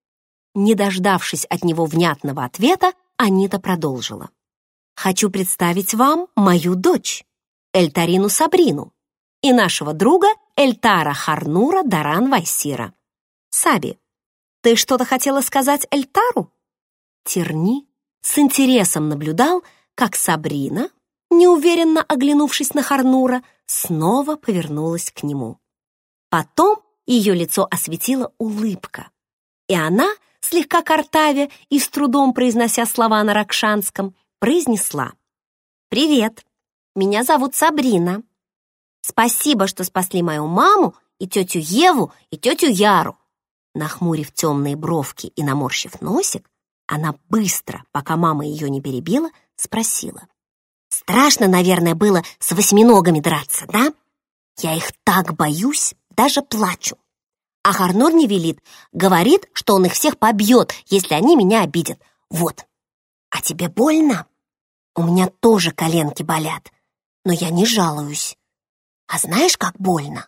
Не дождавшись от него внятного ответа, Анита продолжила. «Хочу представить вам мою дочь, Эльтарину Сабрину, и нашего друга Эльтара Харнура Даран Вайсира. Саби, ты что-то хотела сказать Эльтару?» Терни с интересом наблюдал, как Сабрина, неуверенно оглянувшись на Харнура, снова повернулась к нему. Потом ее лицо осветила улыбка, и она, слегка картавя и с трудом произнося слова на ракшанском, произнесла: «Привет, меня зовут Сабрина. Спасибо, что спасли мою маму и тетю Еву и тетю Яру». Нахмурив темные бровки и наморщив носик, она быстро, пока мама ее не перебила, спросила: «Страшно, наверное, было с восьминогами драться, да? Я их так боюсь, даже плачу. А Харнур не велит, говорит, что он их всех побьет, если они меня обидят. Вот. А тебе больно? У меня тоже коленки болят, но я не жалуюсь. А знаешь, как больно?»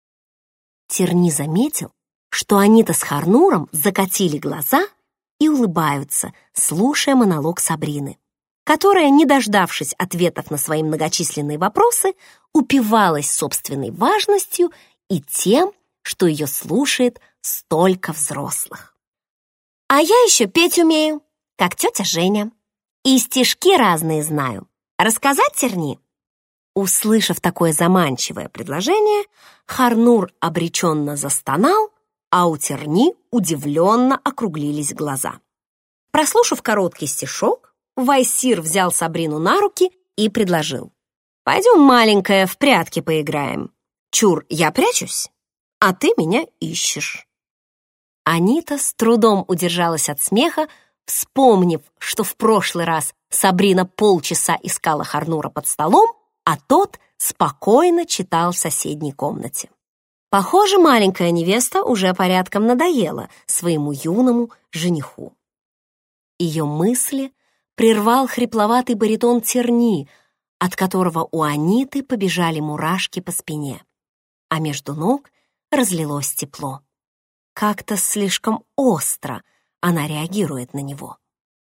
Терни заметил, что Анита с Харнуром закатили глаза и улыбаются, слушая монолог Сабрины, которая, не дождавшись ответов на свои многочисленные вопросы, упивалась собственной важностью и тем, что ее слушает столько взрослых. «А я еще петь умею, как тетя Женя, и стишки разные знаю. Рассказать, Терни?» Услышав такое заманчивое предложение, Харнур обреченно застонал, а у Терни удивленно округлились глаза. Прослушав короткий стишок, Вайсир взял Сабрину на руки и предложил: «Пойдем, маленькая, в прятки поиграем. Чур, я прячусь, а ты меня ищешь». Анита с трудом удержалась от смеха, вспомнив, что в прошлый раз Сабрина полчаса искала Харнура под столом, а тот спокойно читал в соседней комнате. Похоже, маленькая невеста уже порядком надоела своему юному жениху. Ее мысли прервал хрипловатый баритон Терни, от которого у Аниты побежали мурашки по спине, а между ног разлилось тепло. Как-то слишком остро она реагирует на него.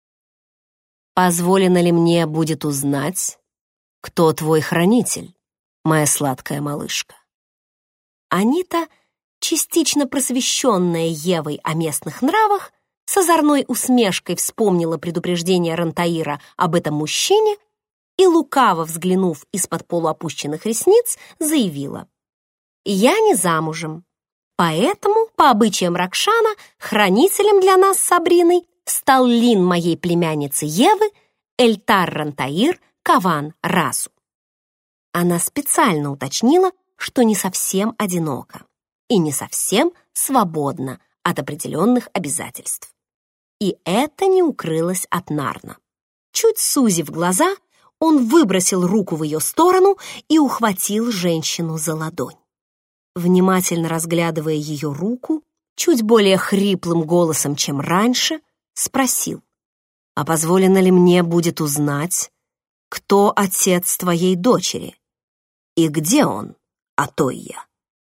«Позволено ли мне будет узнать, кто твой хранитель, моя сладкая малышка?» Анита, частично просвещенная Евой о местных нравах, с озорной усмешкой вспомнила предупреждение Рантаира об этом мужчине и, лукаво взглянув из-под полуопущенных ресниц, заявила: «Я не замужем, поэтому, по обычаям Ракшана, хранителем для нас с Сабриной стал лин моей племянницы Евы Эльтар Рантаир Каван Разу». Она специально уточнила, что не совсем одинока и не совсем свободна от определенных обязательств. И это не укрылось от Нарна. Чуть сузив глаза, он выбросил руку в ее сторону и ухватил женщину за ладонь. Внимательно разглядывая ее руку, чуть более хриплым голосом, чем раньше, спросил: «А позволено ли мне будет узнать, кто отец твоей дочери и где он, Атойя?»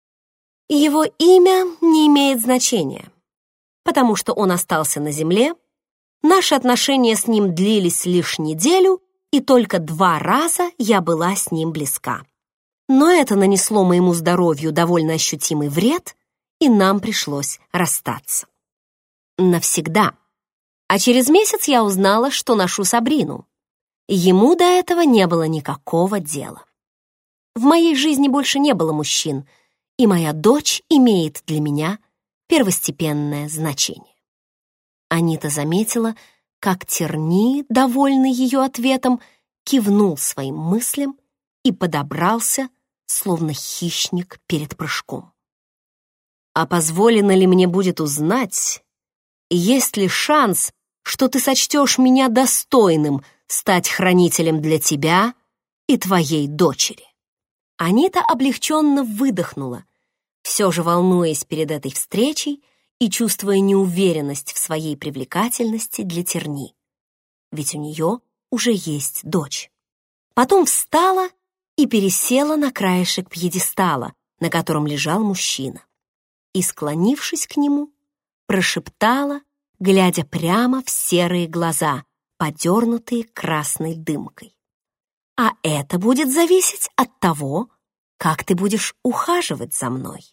Его имя не имеет значения, потому что он остался на земле, наши отношения с ним длились лишь неделю, и только два раза я была с ним близка. Но это нанесло моему здоровью довольно ощутимый вред, и нам пришлось расстаться. Навсегда. А через месяц я узнала, что ношу Сабрину. Ему до этого не было никакого дела. В моей жизни больше не было мужчин, и моя дочь имеет для меня первостепенное значение. Анита заметила, как Терни, довольный ее ответом, кивнул своим мыслям и подобрался, словно хищник перед прыжком. «А позволено ли мне будет узнать, есть ли шанс, что ты сочтешь меня достойным стать хранителем для тебя и твоей дочери?» Анита облегченно выдохнула, все же волнуясь перед этой встречей и чувствуя неуверенность в своей привлекательности для Терни. Ведь у нее уже есть дочь. Потом встала и пересела на краешек пьедестала, на котором лежал мужчина, и, склонившись к нему, прошептала, глядя прямо в серые глаза, подернутые красной дымкой. «А это будет зависеть от того, как ты будешь ухаживать за мной».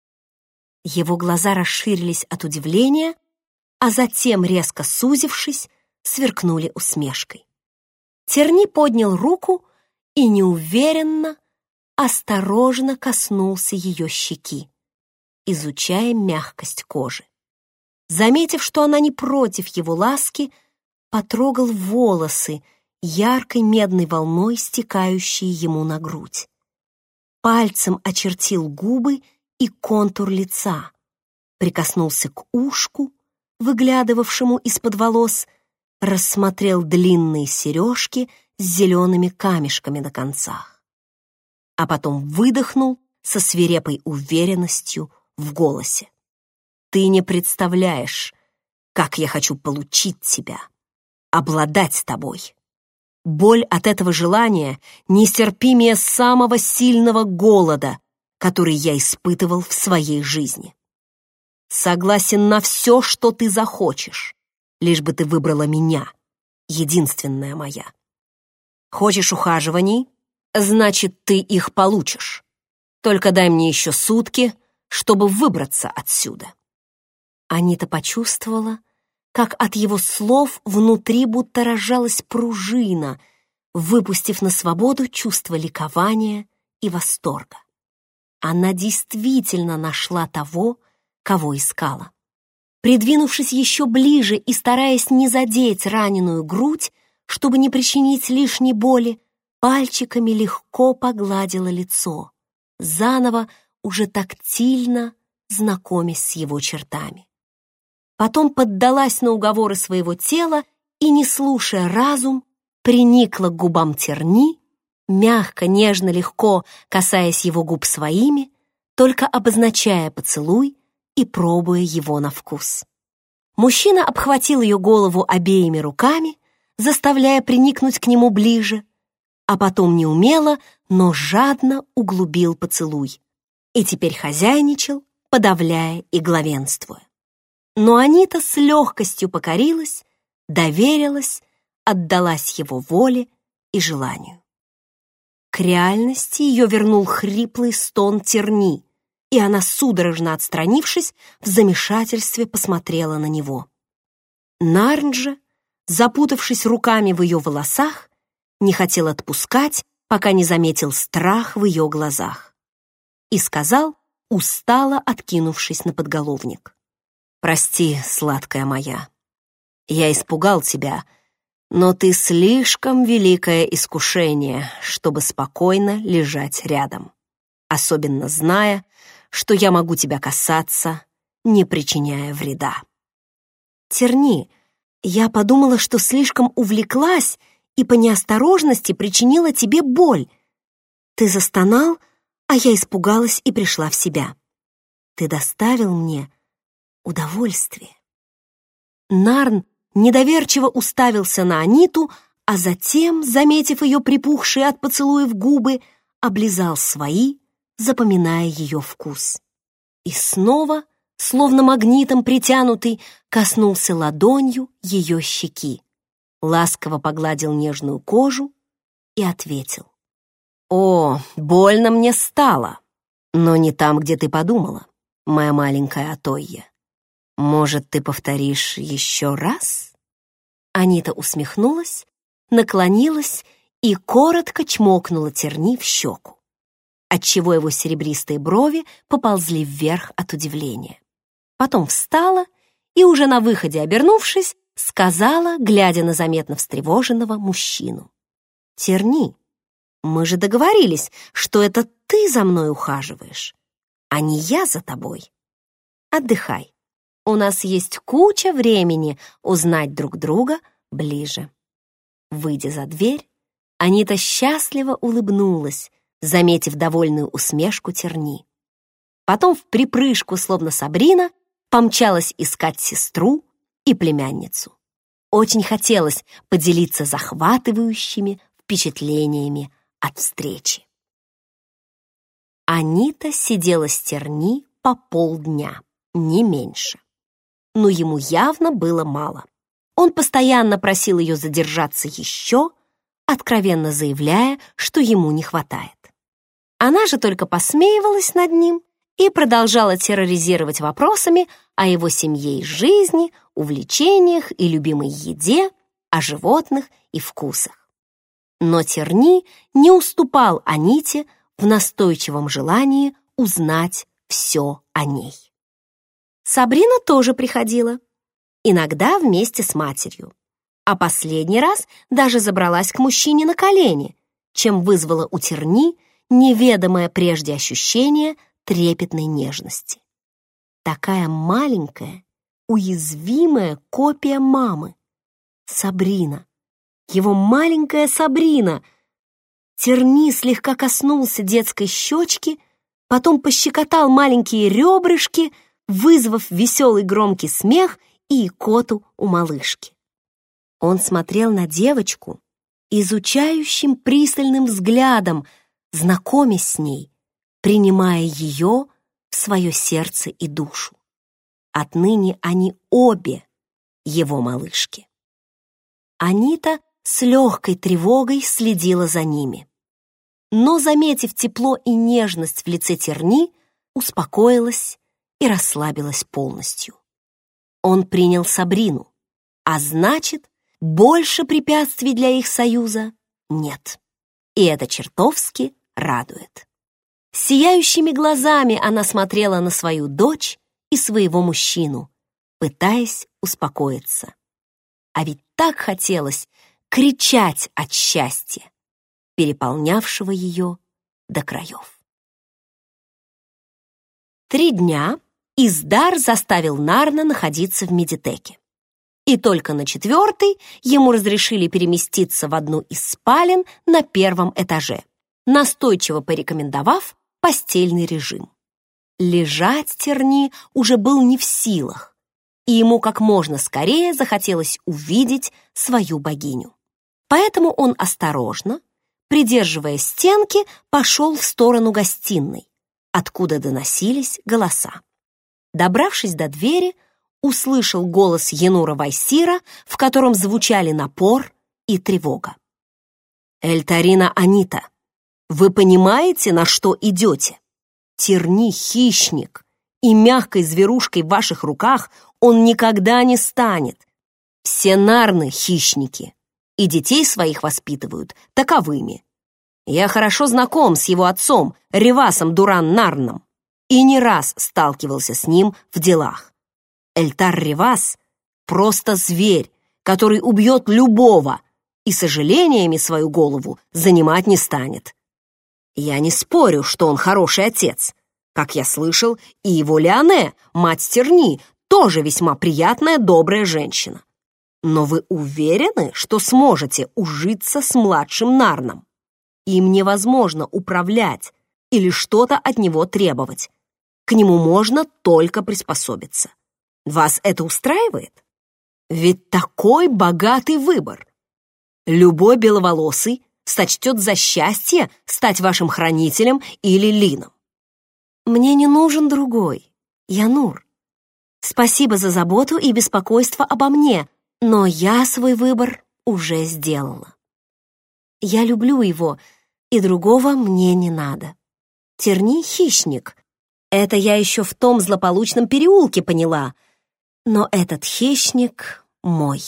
Его глаза расширились от удивления, а затем, резко сузившись, сверкнули усмешкой. Терни поднял руку и неуверенно, осторожно коснулся ее щеки, изучая мягкость кожи. Заметив, что она не против его ласки, потрогал волосы, яркой медной волной стекающие ему на грудь. Пальцем очертил губы и контур лица, прикоснулся к ушку, выглядывавшему из-под волос, рассмотрел длинные сережки с зелеными камешками на концах, а потом выдохнул со свирепой уверенностью в голосе. «Ты не представляешь, как я хочу получить тебя, обладать тобой. Боль от этого желания нестерпимее самого сильного голода, который я испытывал в своей жизни. Согласен на все, что ты захочешь, лишь бы ты выбрала меня, единственная моя. Хочешь ухаживаний? Значит, ты их получишь. Только дай мне еще сутки, чтобы выбраться отсюда». Анита почувствовала, как от его слов внутри будто разжалась пружина, выпустив на свободу чувство ликования и восторга. Она действительно нашла того, кого искала. Придвинувшись еще ближе и стараясь не задеть раненую грудь, чтобы не причинить лишней боли, пальчиками легко погладила лицо, заново уже тактильно знакомясь с его чертами. Потом поддалась на уговоры своего тела и, не слушая разум, приникла к губам Терни, мягко, нежно, легко касаясь его губ своими, только обозначая поцелуй и пробуя его на вкус. Мужчина обхватил ее голову обеими руками, заставляя приникнуть к нему ближе, а потом неумело, но жадно углубил поцелуй и теперь хозяйничал, подавляя и главенствуя. Но Анита с легкостью покорилась, доверилась, отдалась его воле и желанию. К реальности ее вернул хриплый стон Терни, и она, судорожно отстранившись, в замешательстве посмотрела на него. Нарн же, запутавшись руками в ее волосах, не хотел отпускать, пока не заметил страх в ее глазах, и сказал, устало откинувшись на подголовник: «Прости, сладкая моя, я испугал тебя, но ты слишком великое искушение, чтобы спокойно лежать рядом, особенно зная, что я могу тебя касаться, не причиняя вреда». «Терни, я подумала, что слишком увлеклась и по неосторожности причинила тебе боль. Ты застонал, а я испугалась и пришла в себя. Ты доставил мне удовольствие». Нарн недоверчиво уставился на Аниту, а затем, заметив ее припухшие от поцелуев губы, облизал свои, запоминая ее вкус. И снова, словно магнитом притянутый, коснулся ладонью ее щеки, ласково погладил нежную кожу и ответил: «О, больно мне стало, но не там, где ты подумала, моя маленькая Атойя. Может, ты повторишь еще раз?» Анита усмехнулась, наклонилась и коротко чмокнула Терни в щеку, отчего его серебристые брови поползли вверх от удивления. Потом встала и, уже на выходе обернувшись, сказала, глядя на заметно встревоженного мужчину: «Терни, мы же договорились, что это ты за мной ухаживаешь, а не я за тобой. Отдыхай. У нас есть куча времени узнать друг друга ближе». Выйдя за дверь, Анита счастливо улыбнулась, заметив довольную усмешку Терни. Потом в припрыжку, словно Сабрина, помчалась искать сестру и племянницу. Очень хотелось поделиться захватывающими впечатлениями от встречи. Анита сидела с Терни по полдня, не меньше. но ему явно было мало. Он постоянно просил ее задержаться еще, откровенно заявляя, что ему не хватает. Она же только посмеивалась над ним и продолжала терроризировать вопросами о его семье и жизни, увлечениях и любимой еде, о животных и вкусах. Но Терни не уступал Аните в настойчивом желании узнать все о ней. Сабрина тоже приходила, иногда вместе с матерью, а последний раз даже забралась к мужчине на колени, чем вызвала у Терни неведомое прежде ощущение трепетной нежности. Такая маленькая, уязвимая копия мамы. Сабрина. Его маленькая Сабрина. Терни слегка коснулся детской щечки, потом пощекотал маленькие ребрышки, вызвав веселый громкий смех и икоту у малышки. Он смотрел на девочку изучающим пристальным взглядом, знакомясь с ней, принимая ее в свое сердце и душу. Отныне они обе его малышки. Анита с легкой тревогой следила за ними, но, заметив тепло и нежность в лице Терни, успокоилась и расслабилась полностью. Он принял Сабрину, а значит, больше препятствий для их союза нет. И это чертовски радует. Сияющими глазами она смотрела на свою дочь и своего мужчину, пытаясь успокоиться. А ведь так хотелось кричать от счастья, переполнявшего ее до краев. Три дня Издар заставил Нарна находиться в медитеке. И только на четвертый ему разрешили переместиться в одну из спален на первом этаже, настойчиво порекомендовав постельный режим. Лежать Терни уже был не в силах, и ему как можно скорее захотелось увидеть свою богиню. Поэтому он осторожно, придерживая стенки, пошел в сторону гостиной, откуда доносились голоса. Добравшись до двери, услышал голос Янура Вайсира, в котором звучали напор и тревога. «Эльтарина Анита, вы понимаете, на что идете? Терни — хищник, и мягкой зверушкой в ваших руках он никогда не станет. Все нарны — хищники, и детей своих воспитывают таковыми. Я хорошо знаком с его отцом, Ревасом Дуран-Нарном, и не раз сталкивался с ним в делах. Эльтар Ревас — просто зверь, который убьет любого и сожалениями свою голову занимать не станет. Я не спорю, что он хороший отец. Как я слышал, и его Леоне, мать Терни, тоже весьма приятная, добрая женщина. Но вы уверены, что сможете ужиться с младшим Нарном? Им невозможно управлять или что-то от него требовать. К нему можно только приспособиться. Вас это устраивает? Ведь такой богатый выбор. Любой беловолосый сочтет за счастье стать вашим хранителем или лином. Мне не нужен другой, Янур. Спасибо за заботу и беспокойство обо мне, но я свой выбор уже сделала. Я люблю его, и другого мне не надо. Терни — хищник. Это я еще в том злополучном переулке поняла. Но этот хищник мой.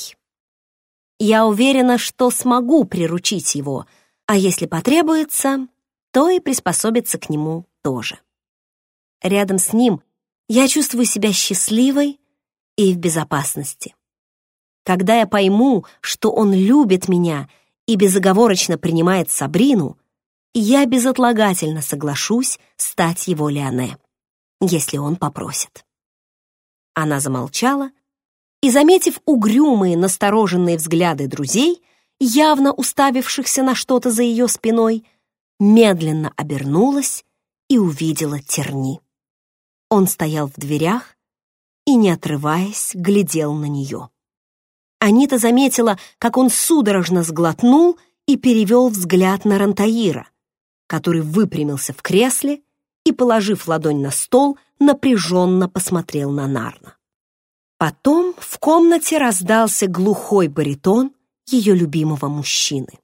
Я уверена, что смогу приручить его, а если потребуется, то и приспособиться к нему тоже. Рядом с ним я чувствую себя счастливой и в безопасности. Когда я пойму, что он любит меня и безоговорочно принимает Сабрину, я безотлагательно соглашусь стать его Леоне, если он попросит. Она замолчала и, заметив угрюмые, настороженные взгляды друзей, явно уставившихся на что-то за ее спиной, медленно обернулась и увидела Терни. Он стоял в дверях и, не отрываясь, глядел на нее. Анита заметила, как он судорожно сглотнул и перевел взгляд на Рантаира, который выпрямился в кресле и, положив ладонь на стол, напряженно посмотрел на Нарна. Потом в комнате раздался глухой баритон ее любимого мужчины.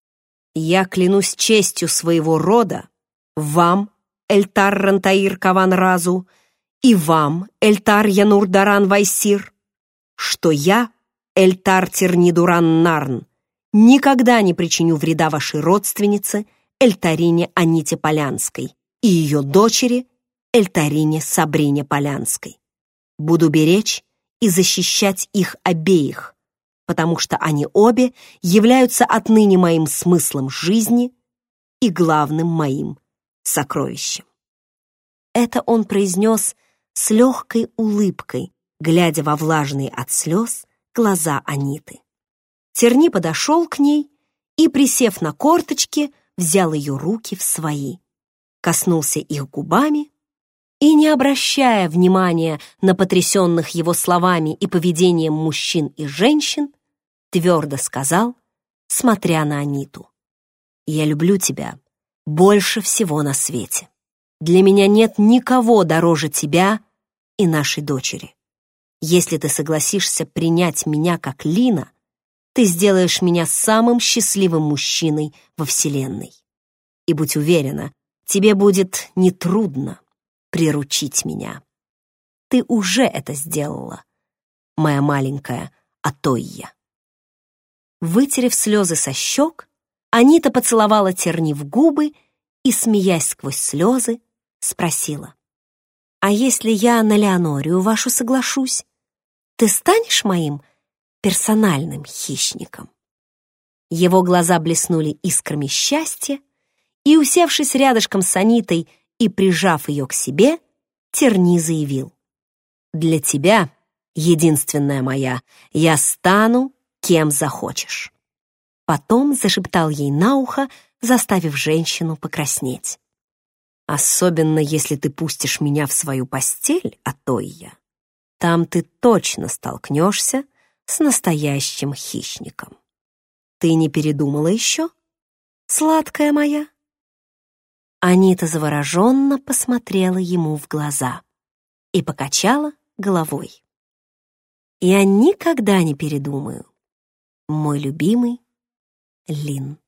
«Я клянусь честью своего рода, вам, Эльтар Рантаир Каван Разу, и вам, Эльтар Янур Даран Вайсир, что я, Эльтар Тернидуран Нарн, никогда не причиню вреда вашей родственнице Эльтарине Аните Полянской и ее дочери Эльтарине Сабрине Полянской. Буду беречь и защищать их обеих, потому что они обе являются отныне моим смыслом жизни и главным моим сокровищем». Это он произнес с легкой улыбкой, глядя во влажные от слез глаза Аниты. Терни подошел к ней и, присев на корточки, взял ее руки в свои, коснулся их губами и, не обращая внимания на потрясенных его словами и поведением мужчин и женщин, твердо сказал, смотря на Аниту: «Я люблю тебя больше всего на свете. Для меня нет никого дороже тебя и нашей дочери. Если ты согласишься принять меня как Лина, ты сделаешь меня самым счастливым мужчиной во Вселенной. И будь уверена, тебе будет нетрудно приручить меня. Ты уже это сделала, моя маленькая Атойя». Вытерев слезы со щек, Анита поцеловала Терни в губы и, смеясь сквозь слезы, спросила: «А если я на Леонорию вашу соглашусь, ты станешь моим персональным хищником?» Его глаза блеснули искрами счастья, и, усевшись рядышком с Анитой и прижав ее к себе, Терни заявил: «Для тебя, единственная моя, я стану кем захочешь». Потом зашептал ей на ухо, заставив женщину покраснеть: «Особенно если ты пустишь меня в свою постель, Атойя, там ты точно столкнешься с настоящим хищником. Ты не передумала еще, сладкая моя?» Анита завороженно посмотрела ему в глаза и покачала головой. «Я никогда не передумаю, мой любимый Лин».